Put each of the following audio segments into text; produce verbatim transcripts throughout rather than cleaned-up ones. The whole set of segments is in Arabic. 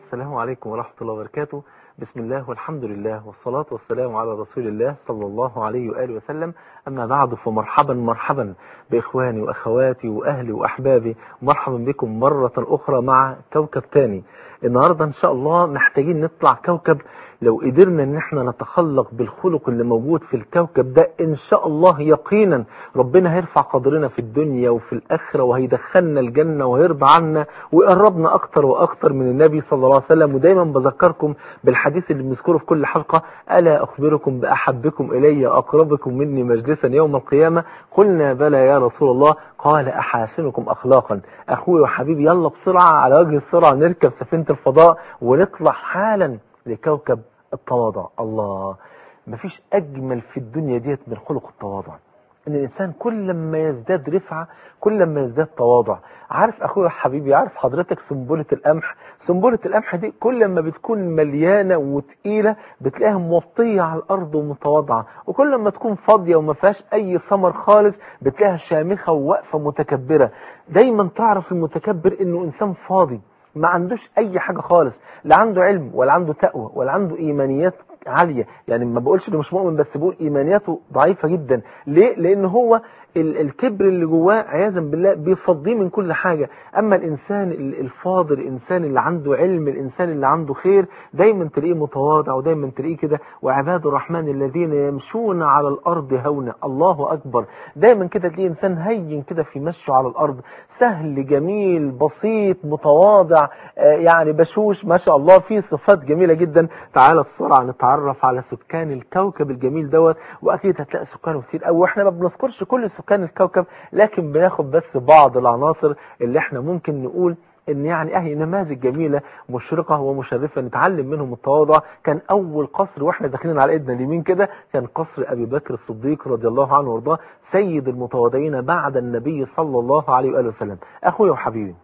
السلام عليكم ورحمة الله وبركاته. بسم الله والحمد لله والصلاة والسلام على رسول الله صلى الله عليه وآله وسلم. أما بعد، فمرحبا مرحبا بإخواني وأخواتي وأهلي وأحبابي، مرحبا بكم مرة أخرى مع كوكب تاني. النهاردة إن شاء الله محتاجين نطلع كوكب. لو قدرنا ان احنا نتخلق بالخلق اللي موجود في الكوكب ده، ان شاء الله يقينا ربنا هيرفع قدرنا في الدنيا وفي الاخرة، وهيدخلنا الجنة وهيرضى عنا ويقربنا اكتر واكتر من النبي صلى الله عليه وسلم. ودايما بذكركم بالحديث اللي بنذكره في كل حلقة: ألا أخبركم بأحبكم إلي أقربكم مني مجلسا يوم القيامة؟ قلنا بلى يا رسول الله، قال أحاسنكم أخلاقا. أخوي وحبيبي، يلا بسرعة على وجه السرعة نركب سفينة الفضاء ونطلع حالا لكوكب التواضع. الله، مفيش أجمل في الدنيا ديت من خلق التواضع. إن الإنسان كل ما يزداد رفعة كل ما يزداد تواضع. عارف أخويا حبيبي، عارف حضرتك سنبلة القمح؟ سنبلة القمح دي كل ما بتكون مليانة وتقيلة بتلاقيها موطية على الأرض ومتواضعة، وكل ما تكون فاضية وما فيهاش أي ثمر خالص بتلاقيها شامخة وواقفة متكبرة. دايما تعرف المتكبر إنه إنسان فاضي، ما عندوش اي حاجة خالص، لا عنده علم ولا عنده تقوى ولا عنده ايمانيات عالية. يعني ما بقولش انه مش مؤمن، بس بقول ايمانياته ضعيفة جدا. ليه؟ لان هو الكبر اللي جواه عياذا بالله بيفضيه من كل حاجة. اما الانسان الفاضل، الانسان اللي عنده علم، الانسان اللي عنده خير، دايما تلاقيه متواضع، ودايما تلاقيه كده: وعباد الرحمن الذين يمشون على الارض هونا. الله اكبر. دايما كده تلاقيه انسان هين كده في مشيه على الارض، سهل جميل بسيط متواضع، يعني بشوش ما شاء الله، فيه صفات جميلة جدا. تعالى بسرعة نتعرف على سكان الكوكب الجميل دوت. واكيد هتلاقي سكانه كتير قوي، واحنا ما بنذكرش كل سكان الكوكب، لكن بناخد بس بعض العناصر اللي احنا ممكن نقول ان يعني اهي نماذج جميلة مشرقة ومشرفة نتعلم منهم التواضع. كان اول قصر واحنا داخلين على ايدنا اليمين كده كان قصر ابي بكر الصديق رضي الله عنه وارضاه، سيد المتواضعين بعد النبي صلى الله عليه وآله وسلم. اخويا وحبيبي،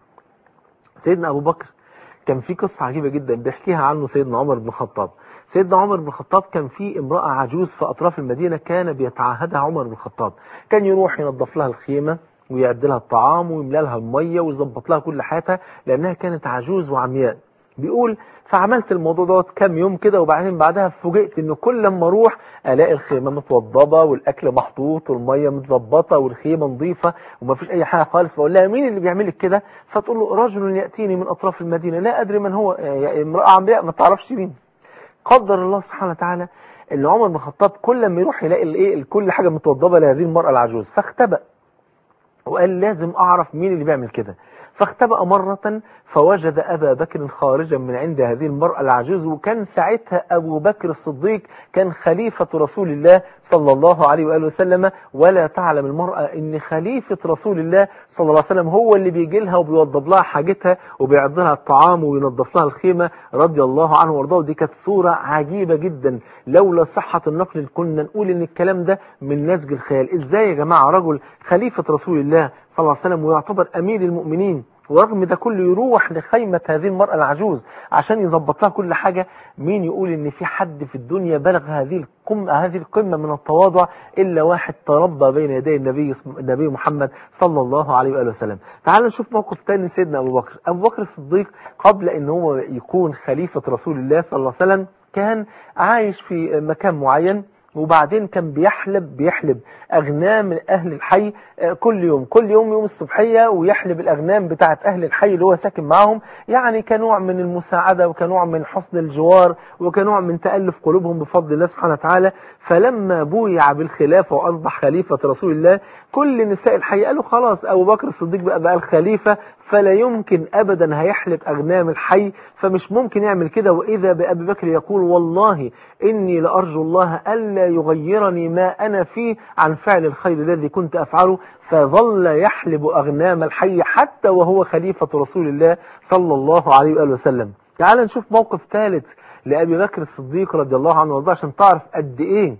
سيدنا ابو بكر كان في قصة عجيبة جدا بيحكيها عنه سيدنا عمر بن الخطاب. سيدنا عمر بن الخطاب كان في امرأة عجوز في اطراف المدينة كان بيتعاهدها عمر بن الخطاب. كان يروح ينظف لها الخيمة ويعد لها الطعام ويملى لها المية ويظبط لها كل حياتها، لانها كانت عجوز وعمياء. بيقول: فعملت الموضوع دوت كام يوم كده، وبعدين بعدها فوجئت انه كل لما اروح الاقي الخيمه متوضبه والاكل محطوط والميه متظبطه والخيمه نظيفه ومفيش اي حاجه خالص. فاقول لها: مين اللي بيعمل لك كده؟ فتقول له: رجل ياتيني من اطراف المدينه لا ادري من هو. يعني امراه عمياء ما تعرفش مين. قدر الله سبحانه وتعالى ان عمر بن الخطاب كل لما يروح يلاقي الايه كل حاجه متوضبه لهذه المراه العجوز، فاختبأ وقال: لازم اعرف مين اللي بيعمل كده. فاختبأ مرة فوجد أبا بكر خارجا من عند هذه المرأة العجوز، وكان ساعتها أبو بكر الصديق كان خليفة رسول الله صلى الله عليه وآله وسلم. ولا تعلم المرأة ان خليفة رسول الله صلى الله عليه وسلم هو اللي بيجي لها وبيوضب لها حاجتها وبيعد لها الطعام وينظف لها الخيمة رضي الله عنه وارضاه. ودي كانت صورة عجيبة جدا، لولا صحة النقل كنا نقول ان الكلام ده من نسج الخيال. ازاي يا جماعة رجل خليفة رسول الله صلى الله عليه وسلم ويعتبر امير المؤمنين، ورغم ده كله يروح لخيمة هذه المرأة العجوز عشان يظبط لها كل حاجة؟ مين يقول ان في حد في الدنيا بلغ هذه القمة هذه القمة من التواضع الا واحد تربى بين يدي النبي النبي محمد صلى الله عليه وآله وسلم. تعالوا نشوف موقف تاني سيدنا ابو بكر. ابو بكر الصديق قبل ان هو يكون خليفة رسول الله صلى الله عليه وسلم كان عايش في مكان معين، وبعدين كان بيحلب بيحلب أغنام من أهل الحي كل يوم كل يوم يوم الصبحية، ويحلب الأغنام بتاعة أهل الحي اللي هو ساكن معهم، يعني كنوع من المساعدة وكنوع من حسن الجوار وكنوع من تألف قلوبهم بفضل الله سبحانه وتعالى. فلما بويع بالخلافة وأصبح خليفة رسول الله، كل نساء الحي قالوا: خلاص أبو بكر الصديق بقى بقى الخليفة، فلا يمكن أبدا هيحلب أغنام الحي، فمش ممكن يعمل كده. وإذا بأبي بكر يقول: والله إني لأرجو الله ألا يغيرني ما أنا فيه عن فعل الخير الذي كنت أفعله. فظل يحلب أغنام الحي حتى وهو خليفة رسول الله صلى الله عليه وآله وسلم. تعال نشوف موقف ثالث لأبي بكر الصديق رضي الله عنه وارضاه عشان تعرف قد إيه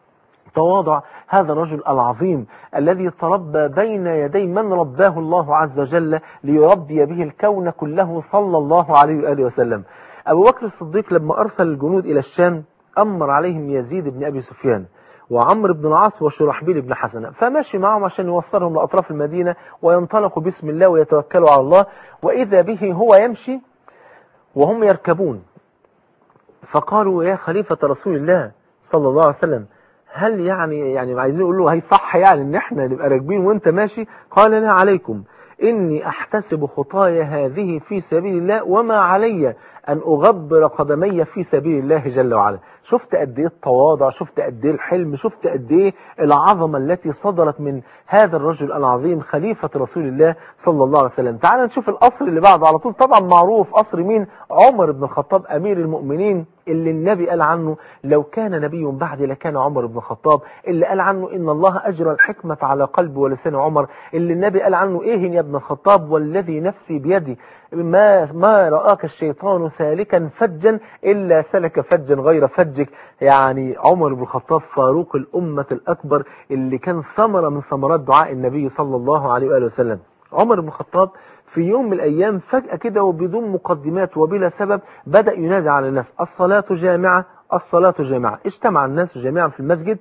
تواضع هذا الرجل العظيم الذي تربى بين يدي من رباه الله عز وجل ليربي به الكون كله صلى الله عليه وآله وسلم. أبو بكر الصديق لما أرسل الجنود إلى الشام أمر عليهم يزيد بن أبي سفيان وعمرو بن العاص وشرحبيل بن حسنة، فماشي معهم عشان يوصلهم لأطراف المدينة وينطلقوا بسم الله ويتوكلوا على الله. وإذا به هو يمشي وهم يركبون، فقالوا يا خليفة رسول الله صلى الله عليه وسلم هل يعني يعني عايزين يقول له هي صح يعني ان احنا نبقى راكبين وانت ماشي؟ قال لا عليكم، اني احتسب خطايا هذه في سبيل الله وما علي ان اغبر قدمي في سبيل الله جل وعلا. شفت قد ايه التواضع، شفت قد ايه الحلم، شفت قد ايه العظمه التي صدرت من هذا الرجل العظيم خليفه رسول الله صلى الله عليه وسلم. تعال نشوف القصر اللي بعده على طول، طبعا معروف قصر مين؟ عمر بن الخطاب امير المؤمنين، اللي النبي قال عنه لو كان نبي بعدي لكان عمر بن الخطاب، اللي قال عنه ان الله اجرى الحكمه على قلب ولسان عمر، اللي النبي قال عنه ايه يا ابن الخطاب والذي نفسي بيدي ما ما رآك الشيطان سالكا فجا الا سلك فجا غير فجك. يعني عمر بن الخطاب فاروق الامه الاكبر، اللي كان ثمره من ثمرات دعاء النبي صلى الله عليه واله وسلم. عمر بن الخطاب في يوم من الأيام فجأة كده وبدون مقدمات وبلا سبب بدأ ينادي على الناس الصلاة جامعة الصلاة جامعة. اجتمع الناس جميعا في المسجد،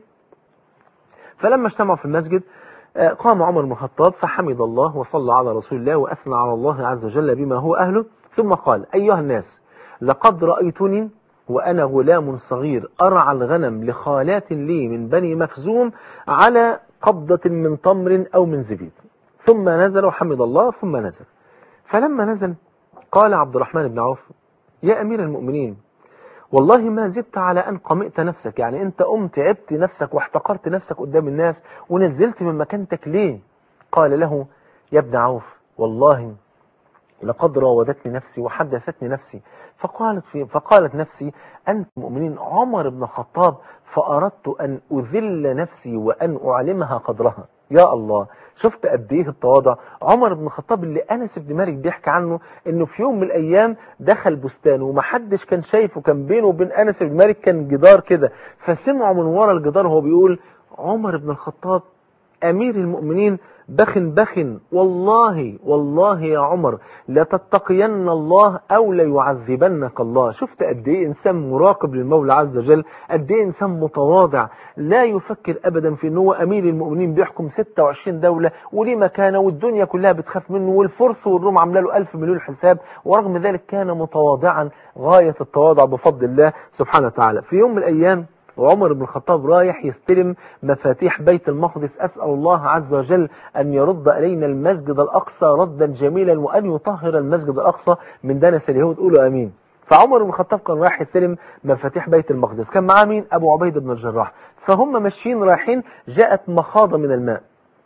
فلما اجتمعوا في المسجد قام عمر بن الخطاب فحمد الله وصلى على رسول الله وأثنى على الله عز وجل بما هو أهله، ثم قال أيها الناس لقد رأيتني وأنا غلام صغير أرعى الغنم لخالات لي من بني مخزوم على قبضة من تمر أو من زبيب. ثم نزل وحمد الله ثم نزل. فلما نزل قال عبد الرحمن بن عوف يا أمير المؤمنين والله ما زدت على أن قمئت نفسك، يعني أنت قمت عبت نفسك واحتقرت نفسك قدام الناس ونزلت من مكانتك ليه؟ قال له يا ابن عوف والله لقد راودتني نفسي وحدثتني نفسي فقالت, في فقالت نفسي أنت مؤمنين عمر بن الخطاب فأردت أن أذل نفسي وأن أعلمها قدرها. يا الله، شفت قد ايه التواضع. عمر بن الخطاب اللي أنس بن مالك بيحكي عنه انه في يوم من الايام دخل بستان ومحدش كان شايفه، كان بينه وبين أنس بن مالك كان جدار كده، فسمعوا من ورا الجدار وهو بيقول عمر بن الخطاب أمير المؤمنين بخن بخن والله والله يا عمر لتتقين الله أو ليعذبنك الله. شفت قد ايه إنسان مراقب للمولى عز وجل، قد ايه إنسان متواضع لا يفكر أبدا في أنه أمير المؤمنين بيحكم ستة وعشرين دولة وليه مكانه والدنيا كلها بتخاف منه والفرس والروم عامله له ألف مليون حساب، ورغم ذلك كان متواضعا غاية التواضع بفضل الله سبحانه وتعالى. في يوم من الأيام وعمر بن الخطاب رايح يستلم مفاتيح بيت المقدس، أسأل الله عز وجل أن يرد إلينا المسجد الأقصى ردا جميلا وأن يطهر المسجد الأقصى من دنس اليهود، قولوا آمين. فعمر بن الخطاب كان رايح يستلم مفاتيح بيت المقدس، كان معاه مين؟ أبو عبيدة بن الجراح. فهم ماشيين رايحين جاءت مخاضة من الماء،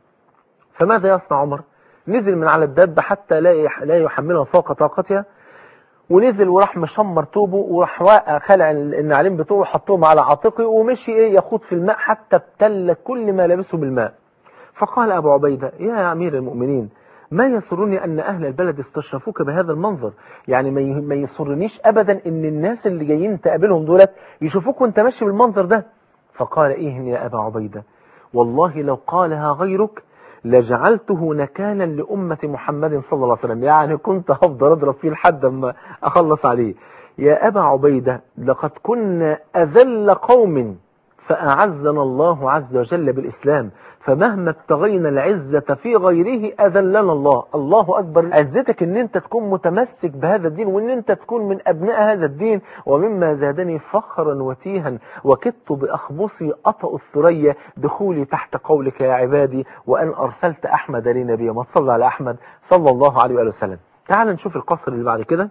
فماذا يصنع عمر؟ نزل من على الدابة حتى لا يحملها فوق طاقتها، ونزل وراح مشمر توبه وراح خلع النعلين بتوعه وحطهم على عاتقه ومشي ايه يخوض في الماء حتى ابتل كل ما لبسه بالماء. فقال ابو عبيدة يا امير المؤمنين ما يسرني ان اهل البلد استشرفوك بهذا المنظر، يعني ما يسرنيش ابدا ان الناس اللي جايين تقابلهم دولت يشوفوك وانت ماشي بالمنظر ده. فقال ايه يا ابا عبيدة والله لو قالها غيرك لجعلته نكالا لأمة محمد صلى الله عليه وسلم، يعني كنت هفضل أضرب فيه لحد ما أخلص عليه. يا أبا عبيدة لقد كنا أذل قوم فأعزنا الله عز وجل بالإسلام، فمهما ابتغينا العزة في غيره أذلنا الله. الله أكبر، عزتك أن أنت تكون متمسك بهذا الدين وأن أنت تكون من أبناء هذا الدين. ومما زادني فخرا وتيها وكدت بأخبصي أطأ الثريا دخولي تحت قولك يا عبادي وأن أرسلت أحمد لي نبيا. ما تصلى على أحمد صلى الله عليه وآله وسلم. تعال نشوف القصر اللي بعد كده،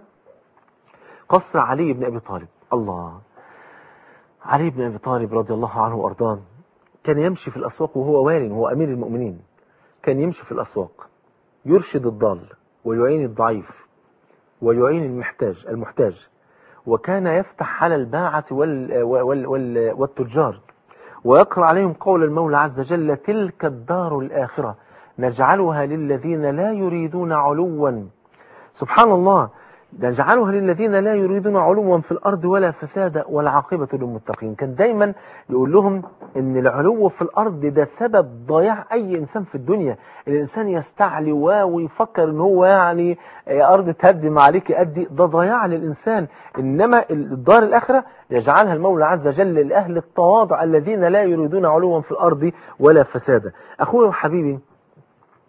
قصر علي بن أبي طالب. الله، علي بن أبي طالب رضي الله عنه وأرضاه كان يمشي في الأسواق وهو والي وهو أمير المؤمنين، كان يمشي في الأسواق يرشد الضال ويعين الضعيف ويعين المحتاج المحتاج، وكان يفتح على الباعة وال وال وال والتجار ويقرأ عليهم قول المولى عز وجل تلك الدار الآخرة نجعلها للذين لا يريدون علوا. سبحان الله، نجعلها للذين لا يريدون علوا في الأرض ولا فسادا والعاقبة للمتقين. كان دايما يقول لهم ان العلو في الأرض ده سبب ضياع أي إنسان في الدنيا. الإنسان يستعلي ويفكر ان هو يعني أرض تهدم عليك أدي، ده ضياع للإنسان. إنما الدار الآخرة يجعلها المولى عز وجل لأهل التواضع الذين لا يريدون علوا في الأرض ولا فسادا. أخوي وحبيبي،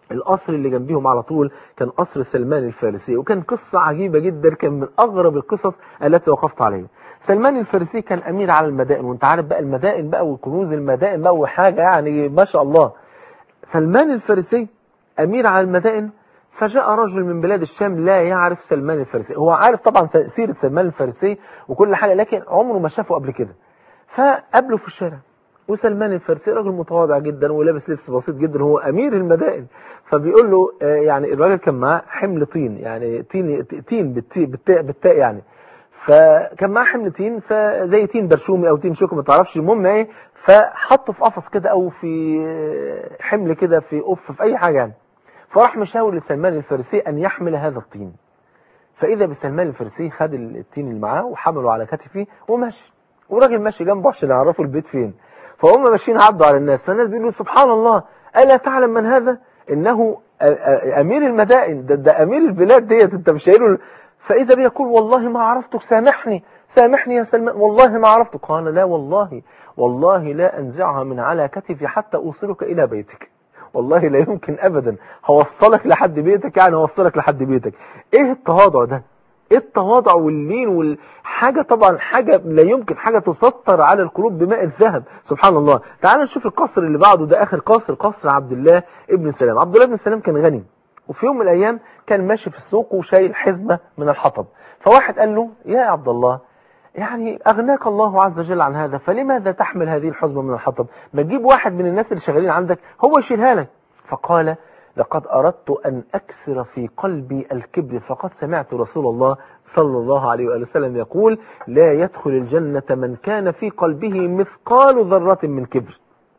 القصر اللي جنبيهم على طول كان قصر سلمان الفارسي، وكان قصة عجيبة جدا، كان من أغرب القصص التي وقفت عليها. سلمان الفارسي كان أمير على المدائن، وانت عارف بقى المدائن بقى وكنوز المدائن بقى وحاجة يعني ما شاء الله. سلمان الفارسي أمير على المدائن، فجاء رجل من بلاد الشام لا يعرف سلمان الفارسي، هو عارف طبعا سيرة سلمان الفارسي وكل حاجة، لكن عمره ما شافه قبل كده. فقابله في الشارع، وسلمان الفارسي راجل متواضع جدا ولابس لبس بسيط جدا، هو أمير المدائن. فبيقول له آه يعني الراجل كان معاه حمل طين، يعني طين تين بالتاء بالتاء يعني، فكان معاه حمل طين، فزي تين برشومي او تين شوكه ما تعرفش، المهم ايه، فحطه في قفص كده او في حمل كده في قف في اي حاجه يعني. فراح مشاور لسلمان الفارسي ان يحمل هذا الطين، فاذا بسلمان الفارسي خد الطين اللي معاه وحمله على كتفه وماشي، وراجل ماشي جنبه عشان يعرفوا البيت فين. فهم ماشيين عدوا على الناس، فالناس بيقولوا سبحان الله الا تعلم من هذا، انه امير المدائن، ده, ده امير البلاد ديت، انت مش قايله. فاذا بيقول والله ما عرفتك، سامحني سامحني يا سلمان، والله ما عرفتك. قال لا والله والله لا انزعها من على كتفي حتى اوصلك الى بيتك، والله لا يمكن ابدا هوصلك لحد بيتك، يعني هوصلك لحد بيتك. ايه التواضع ده، ايه التواضع واللين والحاجة، طبعا حاجة لا يمكن حاجة تسطر على القلوب بماء الذهب، سبحان الله. تعال نشوف القصر اللي بعده، ده اخر قصر، قصر عبد الله ابن سلام. عبد الله ابن سلام كان غني، وفي يوم من الايام كان ماشي في السوق وشايل حزمة من الحطب، فواحد قال له يا عبد الله يعني اغناك الله عز وجل عن هذا، فلماذا تحمل هذه الحزمة من الحطب؟ ما تجيب واحد من الناس اللي شغالين عندك هو يشيلها لك. فقال لقد أردت أن أكسر في قلبي الكبر، فقد سمعت رسول الله صلى الله عليه وآله وسلم يقول لا يدخل الجنة من كان في قلبه مثقال ذرة من كبر.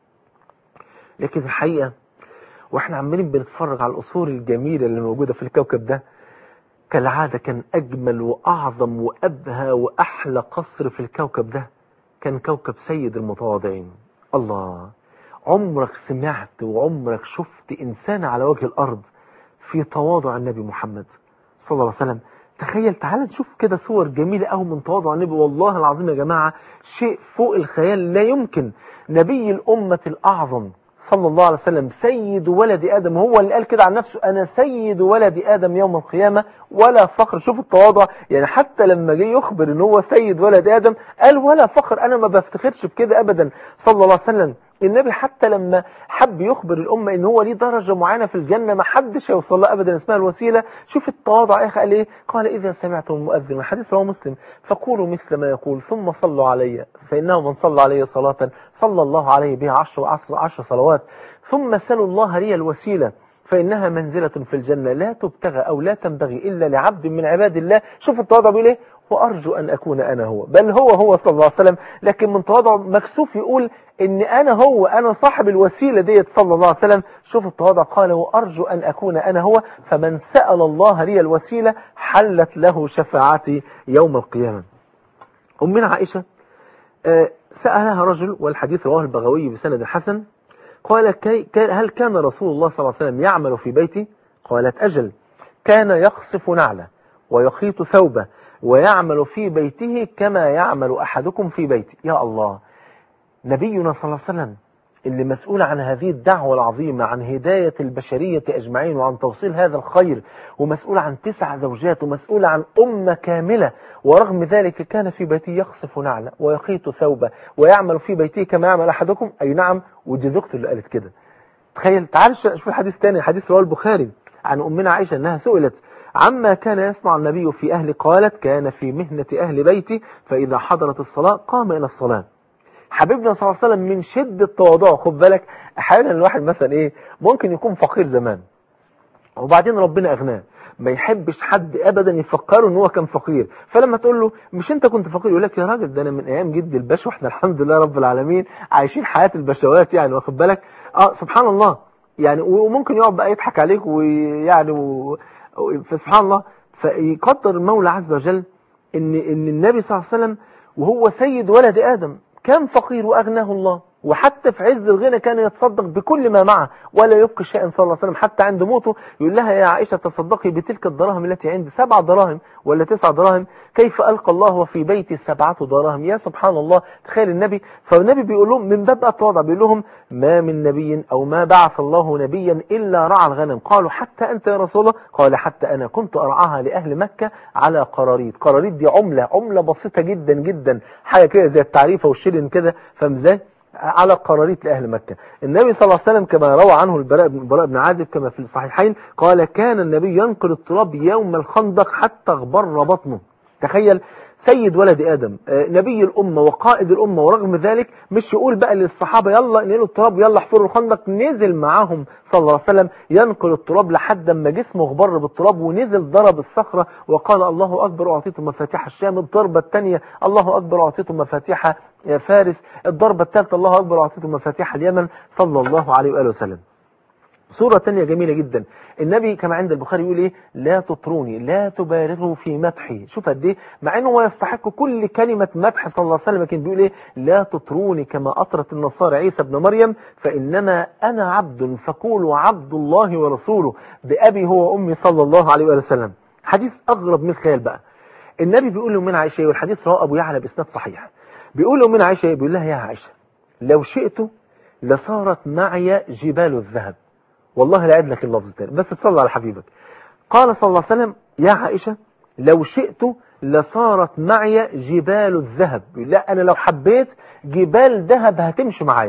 لكن الحقيقة واحنا عمالين بنتفرج على القصور الجميلة اللي موجودة في الكوكب ده، كالعادة كان أجمل وأعظم وأبهى وأحلى قصر في الكوكب ده كان كوكب سيد المتواضعين. الله، عمرك سمعت وعمرك شفت إنسان على وجه الأرض في تواضع النبي محمد صلى الله عليه وسلم؟ تخيل، تعال نشوف كده صور جميلة أو من تواضع النبي، والله العظيم يا جماعة شيء فوق الخيال، لا يمكن. نبي الأمة الأعظم صلى الله عليه وسلم سيد ولد آدم، هو اللي قال كده عن نفسه أنا سيد ولد آدم يوم القيامة ولا فخر. شوف التواضع، يعني حتى لما جه يخبر ان هو سيد ولد آدم قال ولا فخر، أنا ما بفتخرش بكده أبدا صلى الله عليه وسلم. النبي حتى لما حب يخبر الأمة ان هو ليه درجة معينة في الجنة ما حدش هيوصل لها أبدا اسمها الوسيلة، شوف التواضع يا أخي قال ايه، قال إذا سمعتم المؤذن، الحديث رواه مسلم، فقولوا مثل ما يقول ثم صلوا علي، فإنه من صلى علي صلاة صلى الله عليه بها عشر عشر عشر صلوات، ثم سلوا الله لي الوسيلة فإنها منزلة في الجنة لا تبتغى أو لا تنبغي إلا لعبد من عباد الله. شوف التواضع بيقول ايه، وأرجو أن أكون أنا هو، بل هو هو صلى الله عليه وسلم، لكن من تواضع مكسوف يقول إن أنا هو، أنا صاحب الوسيلة ديت صلى الله عليه وسلم. شوف التواضع، قال وأرجو أن أكون أنا هو، فمن سأل الله لي الوسيلة حلت له شفاعتي يوم القيامة. أمنا عائشة سألها رجل، والحديث رواه البغوي بسند حسن، قال كي هل كان رسول الله صلى الله عليه وسلم يعمل في بيتي؟ قالت أجل، كان يقصف نعله ويخيط ثوبه ويعمل في بيته كما يعمل أحدكم في بيته. يا الله، نبينا صلى الله عليه وسلم اللي مسؤول عن هذه الدعوة العظيمة، عن هداية البشرية أجمعين وعن توصيل هذا الخير، ومسؤول عن تسع زوجات ومسؤول عن أمة كاملة، ورغم ذلك كان في بيته يقصف نعله ويخيط ثوبه ويعمل في بيته كما يعمل أحدكم. أي نعم، ودي زوجته اللي قالت كده. تخيل، تعال شوف الحديث الثاني، حديث رواه البخاري عن أمنا عائشة أنها سئلت عما كان يصنع النبي في أهل، قالت كان في مهنة أهل بيتي فإذا حضرت الصلاة قام إلى الصلاة. حبيبنا صلى الله عليه وسلم من شدة تواضعه، خد بالك احيانا الواحد مثلا ايه ممكن يكون فقير زمان وبعدين ربنا اغناه، ما يحبش حد ابدا يفكره ان هو كان فقير، فلما تقول له مش انت كنت فقير يقول لك يا راجل ده انا من ايام جدي الباشا واحنا الحمد لله رب العالمين عايشين حياة البشوات يعني، واخد بالك. اه سبحان الله يعني، وممكن يقعد بقى يضحك عليك ويعني و... فسبحان الله، فيقدر المولى عز وجل ان ان النبي صلى الله عليه وسلم وهو سيد ولد ادم كان فقير وأغناه الله، وحتى في عز الغنى كان يتصدق بكل ما معه ولا يبقي شيئا صلى الله عليه وسلم. حتى عند موته يقول لها يا عائشة تصدقي بتلك الدراهم التي عندي، سبع دراهم ولا تسع دراهم، كيف ألقى الله وفي بيتي سبعة دراهم. يا سبحان الله، تخيل النبي. فالنبي بيقول لهم من باب التواضع بيقول لهم ما من نبي أو ما بعث الله نبيا إلا رعى الغنم. قالوا حتى أنت يا رسول الله؟ قال حتى أنا كنت أرعاها لأهل مكة على قراريط. قراريط دي عملة عملة بسيطة جدا جدا، حاجة كده زي التعريفة والشيلن كده، فاهم ازاي؟ على قراريط لأهل مكة. النبي صلى الله عليه وسلم كما روى عنه البراء بن عازب كما في الصحيحين قال كان النبي ينقل التراب يوم الخندق حتى اغبر بطنه. تخيل سيد ولد آدم، نبي الأمة وقائد الأمة، ورغم ذلك مش يقول بقى للصحابة يلا نقلوا التراب يلا احفروا الخندق، نزل معاهم صلى الله عليه وسلم ينقل التراب لحد ما جسمه غبر بالتراب، ونزل ضرب الصخرة وقال الله أكبر أعطيتم مفاتيح الشام. الضربة الثانية الله أكبر أعطيتم مفاتيح فارس. الضربة الثالثة الله أكبر أعطيتم مفاتيح اليمن صلى الله عليه وآله وسلم. صورة تانية جميلة جدا، النبي كما عند البخاري يقول ايه لا تطروني لا تبالغوا في مدحي. شوف قد ايه مع انه هو يستحق كل كلمة مدح صلى الله عليه وسلم، لكن بيقول ايه لا تطروني كما اطرت النصارى عيسى ابن مريم فانما انا عبد فقولوا عبد الله ورسوله بأبي هو وامي صلى الله عليه وسلم. حديث اغرب من الخيال بقى. النبي بيقول له من عائشة، والحديث رواه ابو يعلى باسناد صحيح، بيقول له من عائشة، بيقول لها يا عائشة لو شئت لصارت معي جبال الذهب. والله لا أعد لك اللفظ الثاني بس تصلى على حبيبك. قال صلى الله عليه وسلم يا عائشة لو شئت لصارت معي جبال الذهب. لا أنا لو حبيت جبال ذهب هتمشي معايا.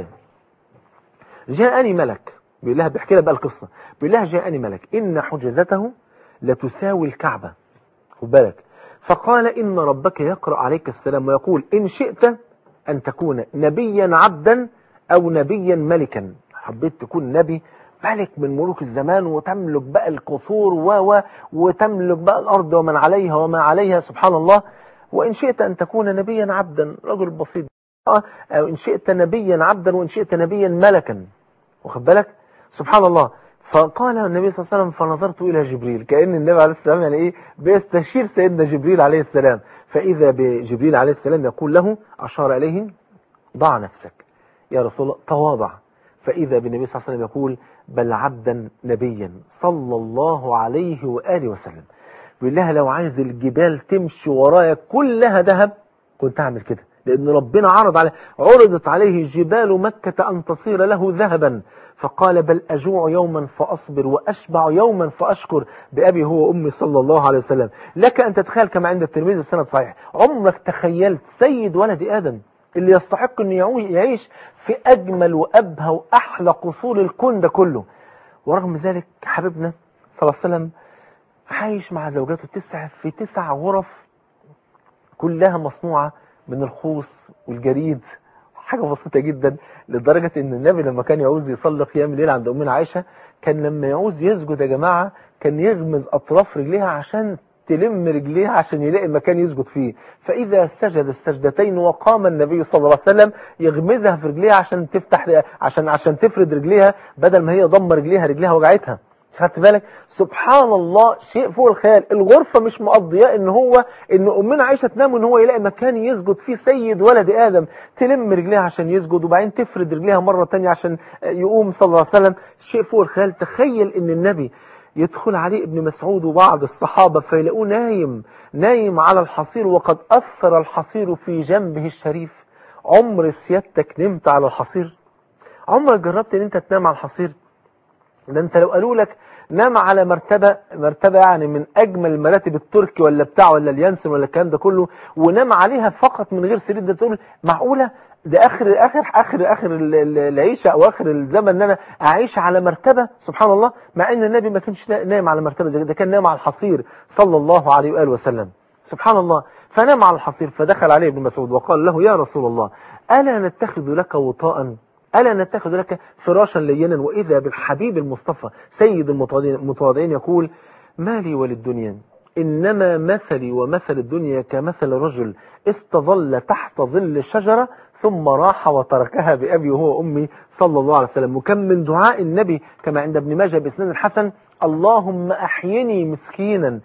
جاءني ملك، بيقول لها بيحكي لها بقى القصة، بيقول لها جاءني ملك إن حجزته لتساوي الكعبة، خد بالك، فقال إن ربك يقرأ عليك السلام ويقول إن شئت أن تكون نبيا عبدا أو نبيا ملكا. حبيت تكون نبي ملك من ملوك الزمان وتملك بقى القصور و و وتملك بقى الأرض ومن عليها وما عليها سبحان الله. وإن شئت أن تكون نبيا عبدا رجل بسيط، أو إن شئت نبيا عبدا وإن شئت نبيا ملكا، واخد بالك سبحان الله. فقال النبي صلى الله عليه وسلم فنظرت إلى جبريل، كأن النبي عليه السلام يعني إيه بيستشير سيدنا جبريل عليه السلام، فإذا بجبريل عليه السلام يقول له أشار إليه ضع نفسك يا رسول الله تواضع، فإذا بالنبي صلى الله عليه وسلم يقول بل عبدا نبيا صلى الله عليه وآله وسلم. بيقول لها لو عايز الجبال تمشي ورايا كلها ذهب كنت أعمل كده، لأن ربنا عرض عليه عرضت عليه جبال مكة أن تصير له ذهبا، فقال بل أجوع يوما فأصبر وأشبع يوما فأشكر بأبي هو أمي صلى الله عليه وسلم. لك أن تتخيل كما عند الترمذي السند صحيح، عمرك تخيلت سيد ولد آدم اللي يستحق أن يعيش في أجمل وأبهى وأحلى قصور الكون ده كله، ورغم ذلك حبيبنا صلى الله عليه وسلم عايش مع زوجاته تسع في تسع غرف كلها مصنوعة من الخوص والجريد، حاجة بسيطة جدا، لدرجة ان النبي لما كان يعوز يصلي قيام الليل عند أمنا عائشة كان لما يعوز يسجد يا جماعة كان يغمز أطراف رجليها عشان تلم رجليها عشان يلاقي مكان يسجد فيه، فإذا سجد السجدتين وقام النبي صلى الله عليه وسلم يغمزها في رجليها عشان تفتح عشان عشان تفرد رجليها بدل ما هي ضم رجليها رجليها وجعتها. خدت بالك سبحان الله شيء فوق الخيال. الغرفة مش مقضياه ان هو ان امنا عائشة تنام وان هو يلاقي مكان يسجد فيه سيد ولد آدم، تلم رجليها عشان يسجد وبعدين تفرد رجليها مرة تانية عشان يقوم صلى الله عليه وسلم. شيء فوق الخيال. تخيل ان النبي يدخل عليه ابن مسعود وبعض الصحابة فيلاقوه نايم نايم على الحصير وقد أثر الحصير في جنبه الشريف. عمر سيادتك نمت على الحصير؟ عمرك جربت ان انت تنام على الحصير؟ ده انت لو قالوا لك نام على مرتبة مرتبة يعني من اجمل المراتب التركي ولا بتاع ولا اليانسن ولا الكلام ده كله ونام عليها فقط من غير سرير، ده تقول معقولة؟ ده اخر اخر اخر اخر العيشه او اخر الزمن ان انا اعيش على مرتبه سبحان الله، مع ان النبي ما كانش نايم على مرتبه، ده كان نايم على الحصير صلى الله عليه واله وسلم سبحان الله. فنام على الحصير فدخل عليه ابن مسعود وقال له يا رسول الله الا نتخذ لك وطاء، الا نتخذ لك فراشا لينا؟ واذا بالحبيب المصطفى سيد المتواضعين يقول ما لي وللدنيا انما مثلي ومثل الدنيا كمثل رجل استظل تحت ظل الشجره ثم راح وتركها بأبي وهو أمي صلى الله عليه وسلم. وكم من دعاء النبي كما عند ابن ماجه بإسناد الحسن اللهم أحيني مسكينا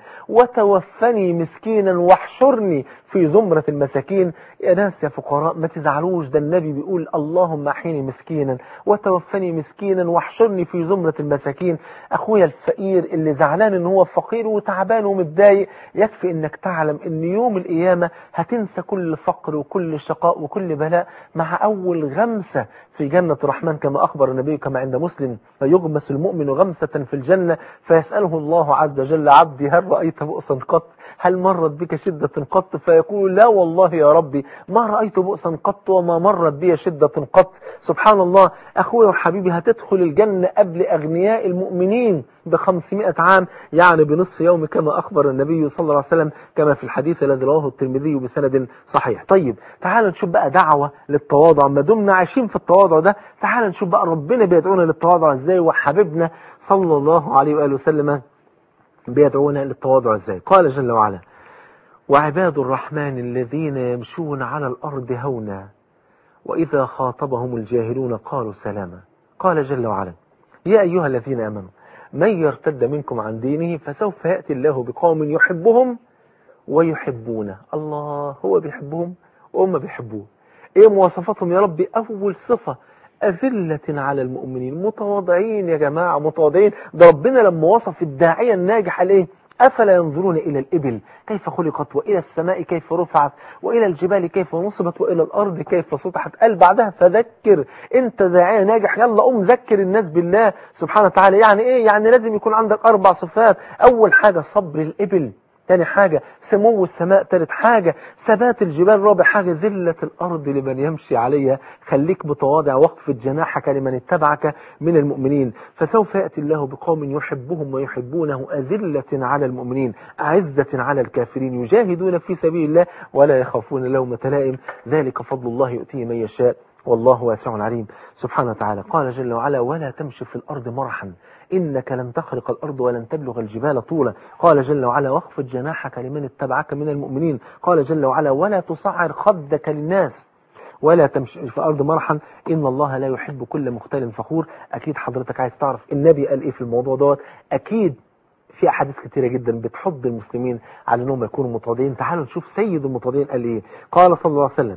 وتوفني مسكينا واحشرني في زمرة المساكين. يا ناس يا فقراء ما تزعلوش، ده النبي بيقول اللهم أحيني مسكينا وتوفني مسكينا واحشرني في زمرة المساكين. أخويا الفقير اللي زعلان إن هو فقير وتعبان ومتضايق، يكفي إنك تعلم إن يوم القيامة هتنسى كل فقر وكل شقاء وكل بلاء مع أول غمسة في جنة الرحمن، كما أخبر النبي كما عند مسلم: فيغمس المؤمن غمسة في الجنة فيسأله الله عز وجل: عبدي هل رأيت بؤسا قط؟ هل مرت بك شدة قط؟ فيقول: لا والله يا ربي ما رأيت بؤسا قط وما مرت بي شدة قط. سبحان الله. أخوي وحبيبي هتدخل الجنة قبل أغنياء المؤمنين بخمسمائة عام، يعني بنصف يوم، كما أخبر النبي صلى الله عليه وسلم كما في الحديث الذي رواه الترمذي بسند صحيح. طيب تعالوا نشوف بقى دعوة للتواضع. ما دمنا عايشين في التواضع ده، تعالوا نشوف بقى ربنا بيدعونا للتواضع ازاي، وحبيبنا صلى الله عليه وآله وسلم بيدعونا للتواضع ازاي. قال جل وعلا: وعباد الرحمن الذين يمشون على الأرض هونا وإذا خاطبهم الجاهلون قالوا سلاما. قال جل وعلا: يا أيها الذين آمنوا من يرتد منكم عن دينه فسوف يأتي الله بقوم يحبهم ويحبونه. الله هو بيحبهم وهم بيحبوه. ايه مواصفاتهم يا ربي؟ أول صفة: أذلة على المؤمنين، متواضعين يا جماعة، متواضعين. ده ربنا لما وصف الداعية الناجح قال ايه؟ أفلا ينظرون إلى الإبل كيف خلقت، وإلى السماء كيف رفعت، وإلى الجبال كيف نصبت، وإلى الأرض كيف سطحت. قال بعدها: فذكر. أنت داعية ناجح، يلا قوم ذكر الناس بالله سبحانه وتعالى. يعني إيه؟ يعني لازم يكون عندك أربع صفات. أول حاجة صبر الإبل، ثاني حاجة سمو السماء، ثالث حاجة ثبات الجبال، رابع حاجة ذلة الأرض لمن يمشي عليها. خليك متواضع، وقفة جناحك لمن اتبعك من المؤمنين. فسوف يأتي الله بقوم يحبهم ويحبونه أذلة على المؤمنين أعزة على الكافرين يجاهدون في سبيل الله ولا يخافون لومة لائم. ذلك فضل الله يؤتيه من يشاء والله واسع عليم. سبحانه وتعالى قال جل وعلا: ولا تمشي في الأرض مرحا إنك لن تخرق الأرض ولن تبلغ الجبال طولا. قال جل وعلا: واخفض جناحك لمن اتبعك من المؤمنين. قال جل وعلا: ولا تصعر خدك للناس ولا تمشي في الأرض مرحا إن الله لا يحب كل مختال فخور. أكيد حضرتك عايز تعرف النبي قال إيه في الموضوع دوت. أكيد في أحاديث كتيرة جدا بتحض المسلمين على أنهم يكونوا متواضعين. تعالوا نشوف سيد المتواضعين قال إيه. قال صلى الله عليه وسلم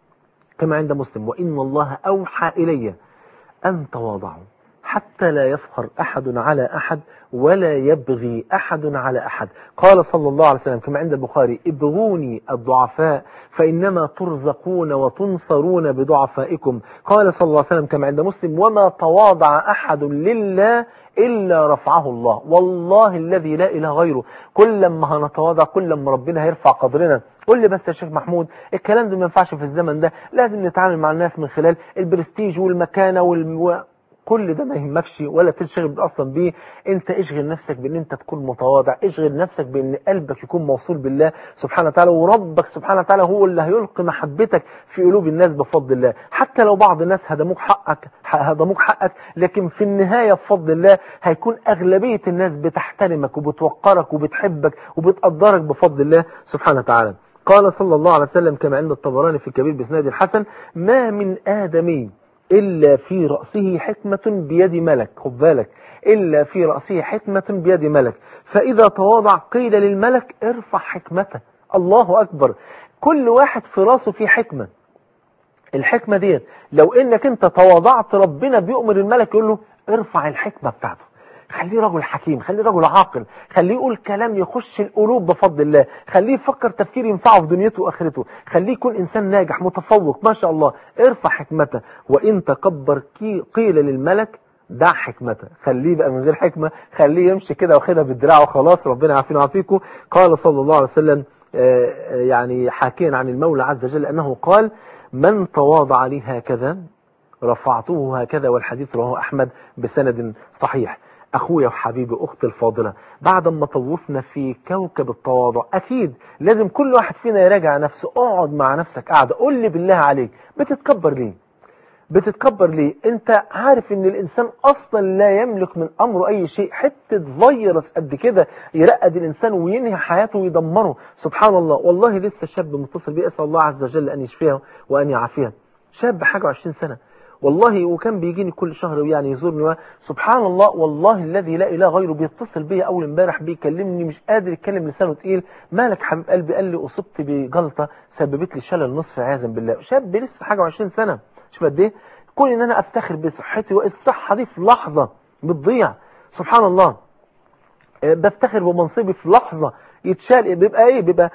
كما عند مسلم: وإن الله أوحى إلي أن تواضعوا حتى لا يفخر أحد على أحد ولا يبغي أحد على أحد. قال صلى الله عليه وسلم كما عند البخاري: ابغوني الضعفاء فإنما ترزقون وتنصرون بضعفائكم. قال صلى الله عليه وسلم كما عند مسلم: وما تواضع أحد لله إلا رفعه الله. والله الذي لا إله غيره، كل لما هنتواضع كل لما ربنا هيرفع قدرنا. قول لي بس يا شيخ محمود، الكلام ده ما ينفعش في الزمن ده، لازم نتعامل مع الناس من خلال البرستيج والمكانة والم... كل ده ما يهمكش ولا تشغل اصلا بيه. انت اشغل نفسك بان انت تكون متواضع، اشغل نفسك بان قلبك يكون موصول بالله سبحانه وتعالى، وربك سبحانه وتعالى هو اللي هيلقي محبتك في قلوب الناس بفضل الله. حتى لو بعض الناس هدموك حقك هدموك حقك لكن في النهاية بفضل الله هيكون اغلبية الناس بتحترمك وبتوقرك وبتحبك وبتقدرك بفضل الله سبحانه وتعالى. قال صلى الله عليه وسلم كما عند الطبراني في الكبير بإسناد الحسن: ما من آدمي إلا في رأسه حكمة بيد ملك. خد بالك، إلا في رأسه حكمة بيد ملك، فإذا تواضع قيل للملك: ارفع حكمته. الله أكبر. كل واحد في رأسه في حكمة. الحكمة دي لو إنك أنت تواضعت ربنا بيؤمر الملك يقول له: ارفع الحكمة بتاعته، خليه رجل حكيم، خليه رجل عاقل، خليه يقول كلام يخش القلوب بفضل الله، خليه يفكر تفكير ينفعه في دنيته واخرته، خليه يكون انسان ناجح متفوق ما شاء الله. ارفع حكمته. وان تكبر قيل للملك: دع حكمته. خليه بقى من غير حكمة، خليه يمشي كده واخدها بالدراع وخلاص. ربنا يعافينا ويعافيكم. قال صلى الله عليه وسلم يعني حاكيا عن المولى عز وجل أنه قال: من تواضع لي هكذا رفعته هكذا. والحديث رواه أحمد بسند صحيح. أخويا وحبيبي أختي الفاضلة، بعد ما طوفنا في كوكب التواضع أكيد لازم كل واحد فينا يراجع نفسه. اقعد مع نفسك قاعدة، قول لي بالله عليك بتتكبر ليه؟ بتتكبر ليه؟ انت عارف ان الانسان اصلا لا يملك من امره اي شيء. حتة فيروس قد كده يرقد الانسان وينهي حياته ويدمره. سبحان الله. والله لسه شاب متصل بي، اسال الله عز وجل ان يشفيه وان يعافيه. شاب حاجة عشرين سنة والله وكان بيجيني كل شهر يعني يزورني، سبحان الله والله الذي لا اله غيره، بيتصل بيا اول امبارح بيكلمني مش قادر يتكلم، لسانه تقيل، مالك حبيب قلبي؟ قال لي اصبت بجلطه سببت لي شلل نصف عياذا بالله. شاب لسه حاجه وعشرين سنه، شوف قد ايه. كون ان انا افتخر بصحتي، والصحه دي في لحظه بتضيع، سبحان الله. بفتخر بمنصبي في لحظة يتشال، بيبقى ايه؟ بيبقى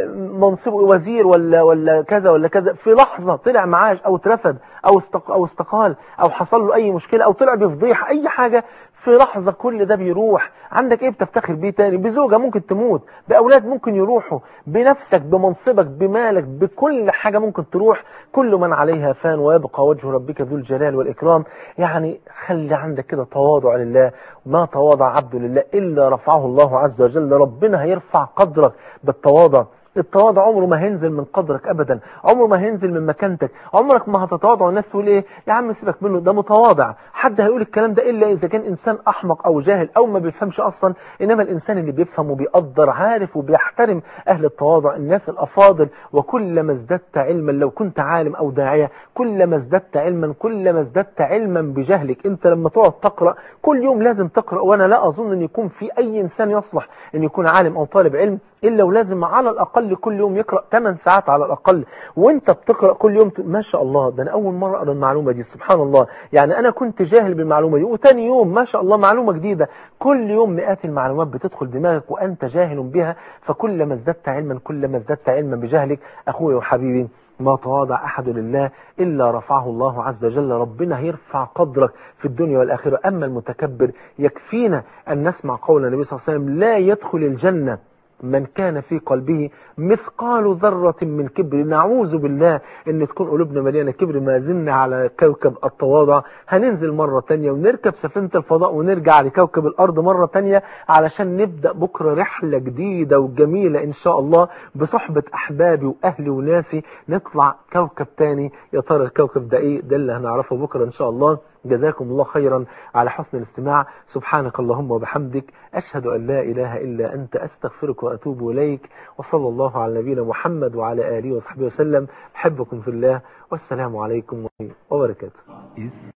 منصبه وزير ولا ولا كذا ولا كذا، في لحظة طلع معاش او اترفد او استق او استقال او حصل له اي مشكلة او طلع بفضيحة اي حاجة، في لحظة كل ده بيروح. عندك ايه بتفتخر بيه تاني؟ بزوجة ممكن تموت، باولاد ممكن يروحوا، بنفسك، بمنصبك، بمالك، بكل حاجة ممكن تروح. كل من عليها فان ويبقى وجه ربك ذو الجلال والإكرام. يعني خلي عندك كده تواضع لله، ما تواضع عبد لله إلا رفعه الله عز وجل. ربنا هيرفع قدرك بالتواضع. التواضع عمره ما هينزل من قدرك ابدا، عمره ما هينزل من مكانتك، عمرك ما هتتواضع والناس تقول ايه يا عم سيبك منه ده متواضع. حد هيقول الكلام ده الا اذا كان انسان احمق او جاهل او ما بيفهمش اصلا. انما الانسان اللي بيفهم وبيقدر عارف وبيحترم اهل التواضع، الناس الافاضل. وكلما ازددت علما، لو كنت عالم او داعيه، كلما ازددت علما كلما ازددت علما بجهلك. انت لما تقعد تقرا كل يوم لازم تقرا، وانا لا اظن ان يكون في اي انسان يصلح ان يكون عالم او طالب علم الا ولازم على الاقل كل يوم يقرا ثمان ساعات على الاقل. وانت بتقرا كل يوم ما شاء الله، ده انا اول مره اقرا المعلومه دي، سبحان الله. يعني انا كنت جاهل بالمعلومه دي، وثاني يوم ما شاء الله معلومه جديده. كل يوم مئات المعلومات بتدخل دماغك وانت جاهل بها. فكلما ازددت علما كلما ازددت علما بجهلك. اخوي وحبيبي، ما تواضع أحد لله إلا رفعه الله عز وجل. ربنا هيرفع قدرك في الدنيا والآخرة. أما المتكبر يكفينا أن نسمع قول النبي صلى الله عليه وسلم: لا يدخل الجنة من كان في قلبه مثقال ذرة من كبر. نعوذ بالله ان تكون قلوبنا مليانة كبر. ما زلنا على كوكب التواضع، هننزل مرة تانية ونركب سفينة الفضاء ونرجع لكوكب الارض مرة تانية علشان نبدأ بكرة رحلة جديدة وجميلة ان شاء الله بصحبة احبابي واهلي وناسي. نطلع كوكب تاني، يا ترى الكوكب ده ايه؟ ده اللي هنعرفه بكرة ان شاء الله. جزاكم الله خيرا على حسن الاستماع. سبحانك اللهم وبحمدك، أشهد أن لا إله إلا أنت، أستغفرك وأتوب إليك. وصلى الله على نبينا محمد وعلى آله وصحبه وسلم. أحبكم في الله، والسلام عليكم وبركاته.